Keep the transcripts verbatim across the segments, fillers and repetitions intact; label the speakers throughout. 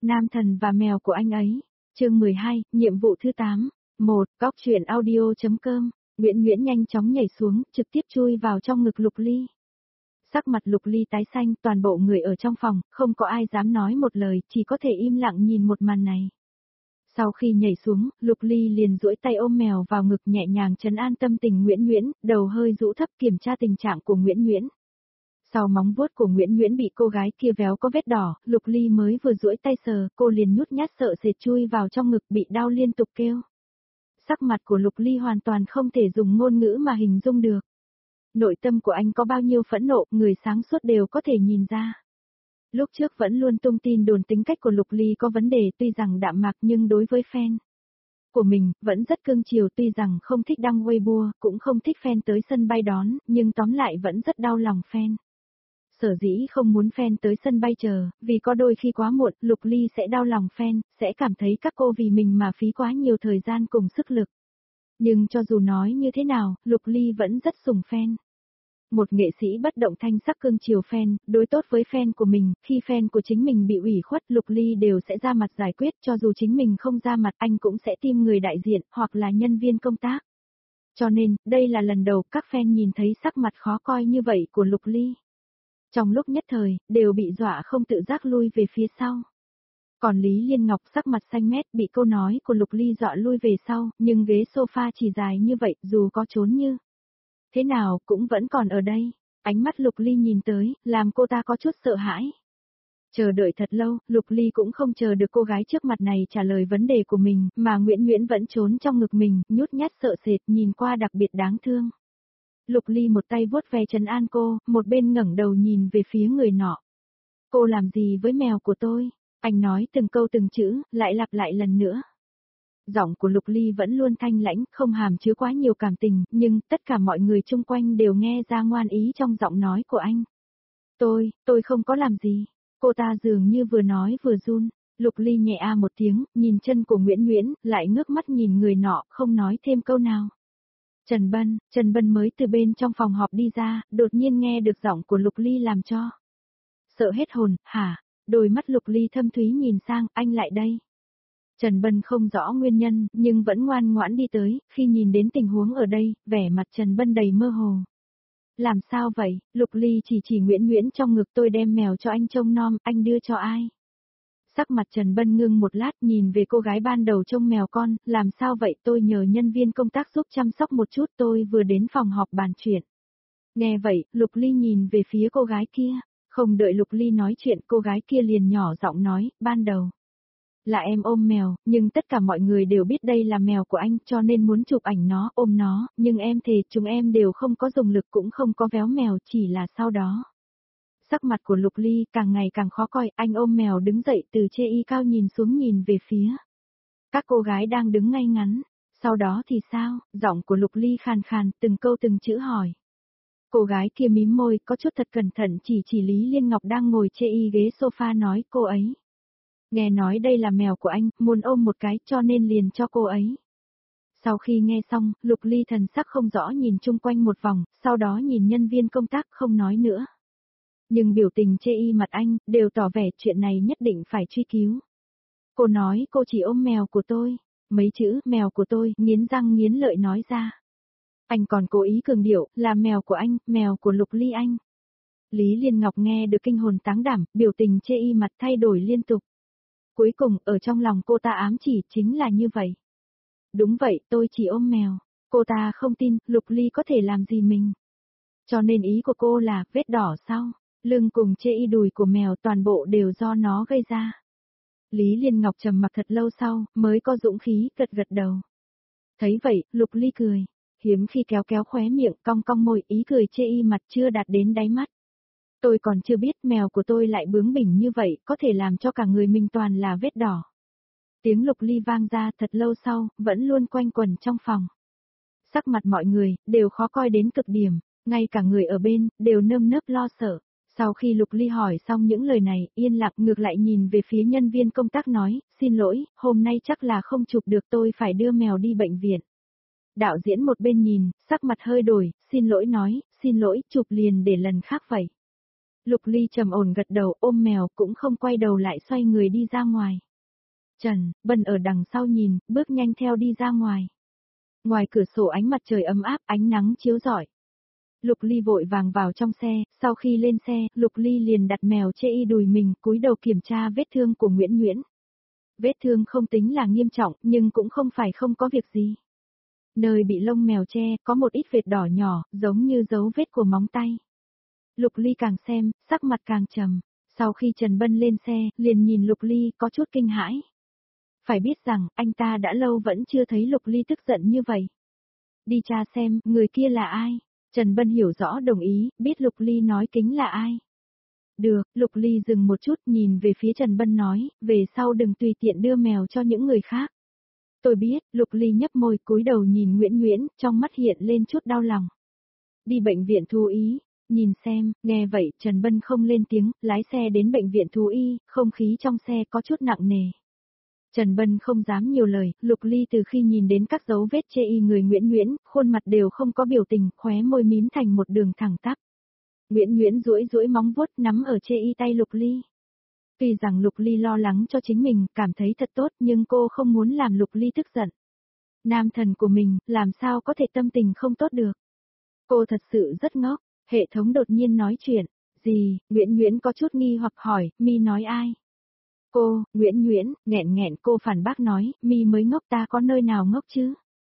Speaker 1: Nam thần và mèo của anh ấy. Chương mười hai, nhiệm vụ thứ tám. một. Góc truyện audio.com. Nguyễn Nguyễn nhanh chóng nhảy xuống, trực tiếp chui vào trong ngực Lục Ly. Sắc mặt Lục Ly tái xanh, toàn bộ người ở trong phòng, không có ai dám nói một lời, chỉ có thể im lặng nhìn một màn này. Sau khi nhảy xuống, Lục Ly liền duỗi tay ôm mèo vào ngực nhẹ nhàng trấn an tâm tình Nguyễn Nguyễn, đầu hơi rũ thấp kiểm tra tình trạng của Nguyễn Nguyễn. Sau móng vuốt của Nguyễn Nguyễn bị cô gái kia véo có vết đỏ, Lục Ly mới vừa duỗi tay sờ, cô liền nhút nhát sợ sệt chui vào trong ngực bị đau liên tục kêu. Sắc mặt của Lục Ly hoàn toàn không thể dùng ngôn ngữ mà hình dung được. Nội tâm của anh có bao nhiêu phẫn nộ, người sáng suốt đều có thể nhìn ra. Lúc trước vẫn luôn tung tin đồn tính cách của Lục Ly có vấn đề, tuy rằng đạm mạc nhưng đối với fan của mình, vẫn rất cưng chiều, tuy rằng không thích đăng Weibo, cũng không thích fan tới sân bay đón, nhưng tóm lại vẫn rất đau lòng fan. Sở dĩ không muốn fan tới sân bay chờ, vì có đôi khi quá muộn, Lục Ly sẽ đau lòng fan, sẽ cảm thấy các cô vì mình mà phí quá nhiều thời gian cùng sức lực. Nhưng cho dù nói như thế nào, Lục Ly vẫn rất sủng fan. Một nghệ sĩ bất động thanh sắc cưng chiều fan, đối tốt với fan của mình, khi fan của chính mình bị ủy khuất, Lục Ly đều sẽ ra mặt giải quyết, cho dù chính mình không ra mặt, anh cũng sẽ tìm người đại diện, hoặc là nhân viên công tác. Cho nên, đây là lần đầu các fan nhìn thấy sắc mặt khó coi như vậy của Lục Ly. Trong lúc nhất thời, đều bị dọa không tự giác lui về phía sau. Còn Lý Liên Ngọc sắc mặt xanh mét bị câu nói của Lục Ly dọa lui về sau, nhưng ghế sofa chỉ dài như vậy, dù có trốn như thế nào cũng vẫn còn ở đây. Ánh mắt Lục Ly nhìn tới, làm cô ta có chút sợ hãi. Chờ đợi thật lâu, Lục Ly cũng không chờ được cô gái trước mặt này trả lời vấn đề của mình, mà Nguyễn Nguyễn vẫn trốn trong ngực mình, nhút nhát sợ sệt, nhìn qua đặc biệt đáng thương. Lục Ly một tay vuốt ve trấn an cô, một bên ngẩng đầu nhìn về phía người nọ. Cô làm gì với mèo của tôi? Anh nói từng câu từng chữ, lại lặp lại lần nữa. Giọng của Lục Ly vẫn luôn thanh lãnh, không hàm chứa quá nhiều cảm tình, nhưng tất cả mọi người chung quanh đều nghe ra ngoan ý trong giọng nói của anh. Tôi, tôi không có làm gì. Cô ta dường như vừa nói vừa run. Lục Ly nhẹ a một tiếng, nhìn chân của Nguyễn Nguyễn, lại ngước mắt nhìn người nọ, không nói thêm câu nào. Trần Bân, Trần Bân mới từ bên trong phòng họp đi ra, đột nhiên nghe được giọng của Lục Ly làm cho sợ hết hồn. Hả? Đôi mắt Lục Ly thâm thúy nhìn sang, anh lại đây. Trần Bân không rõ nguyên nhân, nhưng vẫn ngoan ngoãn đi tới, khi nhìn đến tình huống ở đây, vẻ mặt Trần Bân đầy mơ hồ. Làm sao vậy? Lục Ly chỉ chỉ Nguyễn Nguyễn trong ngực, tôi đem mèo cho anh trông nom, anh đưa cho ai? Sắc mặt Trần Bân ngưng một lát, nhìn về cô gái ban đầu trông mèo con, làm sao vậy, tôi nhờ nhân viên công tác giúp chăm sóc một chút, tôi vừa đến phòng họp bàn chuyện. Nghe vậy, Lục Ly nhìn về phía cô gái kia, không đợi Lục Ly nói chuyện, cô gái kia liền nhỏ giọng nói, ban đầu là em ôm mèo, nhưng tất cả mọi người đều biết đây là mèo của anh, cho nên muốn chụp ảnh nó, ôm nó, nhưng em thề chúng em đều không có dùng lực, cũng không có véo mèo, chỉ là sau đó. Sắc mặt của Lục Ly càng ngày càng khó coi, anh ôm mèo đứng dậy từ chê y cao nhìn xuống nhìn về phía các cô gái đang đứng ngay ngắn. Sau đó thì sao? Giọng của Lục Ly khàn khàn, từng câu từng chữ hỏi. Cô gái kia mím môi, có chút thật cẩn thận chỉ chỉ Lý Liên Ngọc đang ngồi chê y ghế sofa nói, cô ấy nghe nói đây là mèo của anh, muốn ôm một cái, cho nên liền cho cô ấy. Sau khi nghe xong, Lục Ly thần sắc không rõ nhìn chung quanh một vòng, sau đó nhìn nhân viên công tác không nói nữa. Nhưng biểu tình chê y mặt anh, đều tỏ vẻ chuyện này nhất định phải truy cứu. Cô nói cô chỉ ôm mèo của tôi. Mấy chữ mèo của tôi, nghiến răng nghiến lợi nói ra. Anh còn cố ý cường điệu, là mèo của anh, mèo của Lục Ly anh. Lý Liên Ngọc nghe được kinh hồn táng đảm, biểu tình chê y mặt thay đổi liên tục. Cuối cùng, ở trong lòng cô ta ám chỉ chính là như vậy. Đúng vậy, tôi chỉ ôm mèo. Cô ta không tin, Lục Ly có thể làm gì mình. Cho nên ý của cô là, vết đỏ sau lưng cùng chê y đùi của mèo toàn bộ đều do nó gây ra. Lý Liên Ngọc trầm mặc thật lâu sau, mới có dũng khí gật gật đầu. Thấy vậy, Lục Ly cười, hiếm khi kéo kéo khóe miệng, cong cong môi, ý cười chê y mặt chưa đạt đến đáy mắt. Tôi còn chưa biết mèo của tôi lại bướng bỉnh như vậy, có thể làm cho cả người mình toàn là vết đỏ. Tiếng Lục Ly vang ra thật lâu sau, vẫn luôn quanh quẩn trong phòng. Sắc mặt mọi người, đều khó coi đến cực điểm, ngay cả người ở bên, đều nơm nớp lo sợ. Sau khi Lục Ly hỏi xong những lời này, yên lặng ngược lại nhìn về phía nhân viên công tác nói, xin lỗi, hôm nay chắc là không chụp được, tôi phải đưa mèo đi bệnh viện. Đạo diễn một bên nhìn, sắc mặt hơi đổi, xin lỗi nói, xin lỗi, chụp liền để lần khác vậy. Lục Ly trầm ổn gật đầu ôm mèo cũng không quay đầu lại xoay người đi ra ngoài. Trần Bân ở đằng sau nhìn, bước nhanh theo đi ra ngoài. Ngoài cửa sổ ánh mặt trời ấm áp, ánh nắng chiếu rọi. Lục Ly vội vàng vào trong xe, sau khi lên xe, Lục Ly liền đặt mèo chê y đùi mình, cúi đầu kiểm tra vết thương của Nguyễn Nguyễn. Vết thương không tính là nghiêm trọng, nhưng cũng không phải không có việc gì. Nơi bị lông mèo che, có một ít vệt đỏ nhỏ, giống như dấu vết của móng tay. Lục Ly càng xem, sắc mặt càng trầm. Sau khi Trần Bân lên xe, liền nhìn Lục Ly có chút kinh hãi. Phải biết rằng, anh ta đã lâu vẫn chưa thấy Lục Ly tức giận như vậy. Đi tra xem, người kia là ai? Trần Bân hiểu rõ đồng ý, biết Lục Ly nói kính là ai. Được, Lục Ly dừng một chút nhìn về phía Trần Bân nói, về sau đừng tùy tiện đưa mèo cho những người khác. Tôi biết, Lục Ly nhấp môi cúi đầu nhìn Nguyễn Nguyễn, trong mắt hiện lên chút đau lòng. Đi bệnh viện thú y, nhìn xem, nghe vậy Trần Bân không lên tiếng, lái xe đến bệnh viện thú y, không khí trong xe có chút nặng nề. Trần Bân không dám nhiều lời, Lục Ly từ khi nhìn đến các dấu vết chê y người Nguyễn Nguyễn, khuôn mặt đều không có biểu tình, khóe môi mím thành một đường thẳng tắp. Nguyễn Nguyễn duỗi duỗi móng vuốt nắm ở chê y tay Lục Ly. Tuy rằng Lục Ly lo lắng cho chính mình, cảm thấy thật tốt nhưng cô không muốn làm Lục Ly tức giận. Nam thần của mình, làm sao có thể tâm tình không tốt được. Cô thật sự rất ngốc, hệ thống đột nhiên nói chuyện. Gì, Nguyễn Nguyễn có chút nghi hoặc hỏi, mi nói ai? Cô, Nguyễn Nguyễn, nghẹn nghẹn cô phản bác nói, mi mới ngốc ta có nơi nào ngốc chứ?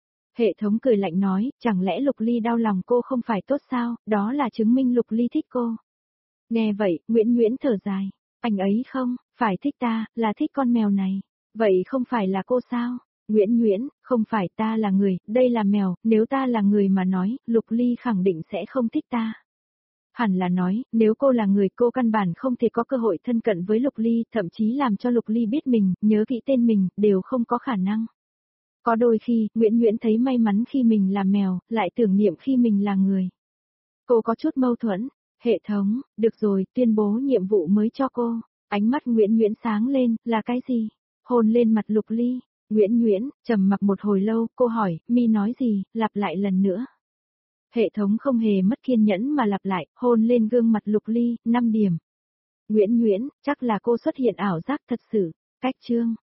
Speaker 1: Hệ thống cười lạnh nói, chẳng lẽ Lục Ly đau lòng cô không phải tốt sao, đó là chứng minh Lục Ly thích cô. Nghe vậy, Nguyễn Nguyễn thở dài, anh ấy không, phải thích ta, là thích con mèo này. Vậy không phải là cô sao? Nguyễn Nguyễn, không phải ta là người, đây là mèo, nếu ta là người mà nói, Lục Ly khẳng định sẽ không thích ta. Hẳn là nói, nếu cô là người cô căn bản không thể có cơ hội thân cận với Lục Ly, thậm chí làm cho Lục Ly biết mình, nhớ kỹ tên mình, đều không có khả năng. Có đôi khi, Nguyễn Nguyễn thấy may mắn khi mình là mèo, lại tưởng niệm khi mình là người. Cô có chút mâu thuẫn. Hệ thống, được rồi, tuyên bố nhiệm vụ mới cho cô. Ánh mắt Nguyễn Nguyễn sáng lên, là cái gì? Hôn lên mặt Lục Ly. Nguyễn Nguyễn, trầm mặc một hồi lâu, cô hỏi, mi nói gì, lặp lại lần nữa. Hệ thống không hề mất kiên nhẫn mà lặp lại, hôn lên gương mặt Lục Ly, năm điểm. Nguyễn Nguyễn, chắc là cô xuất hiện ảo giác thật sự. Cách chương.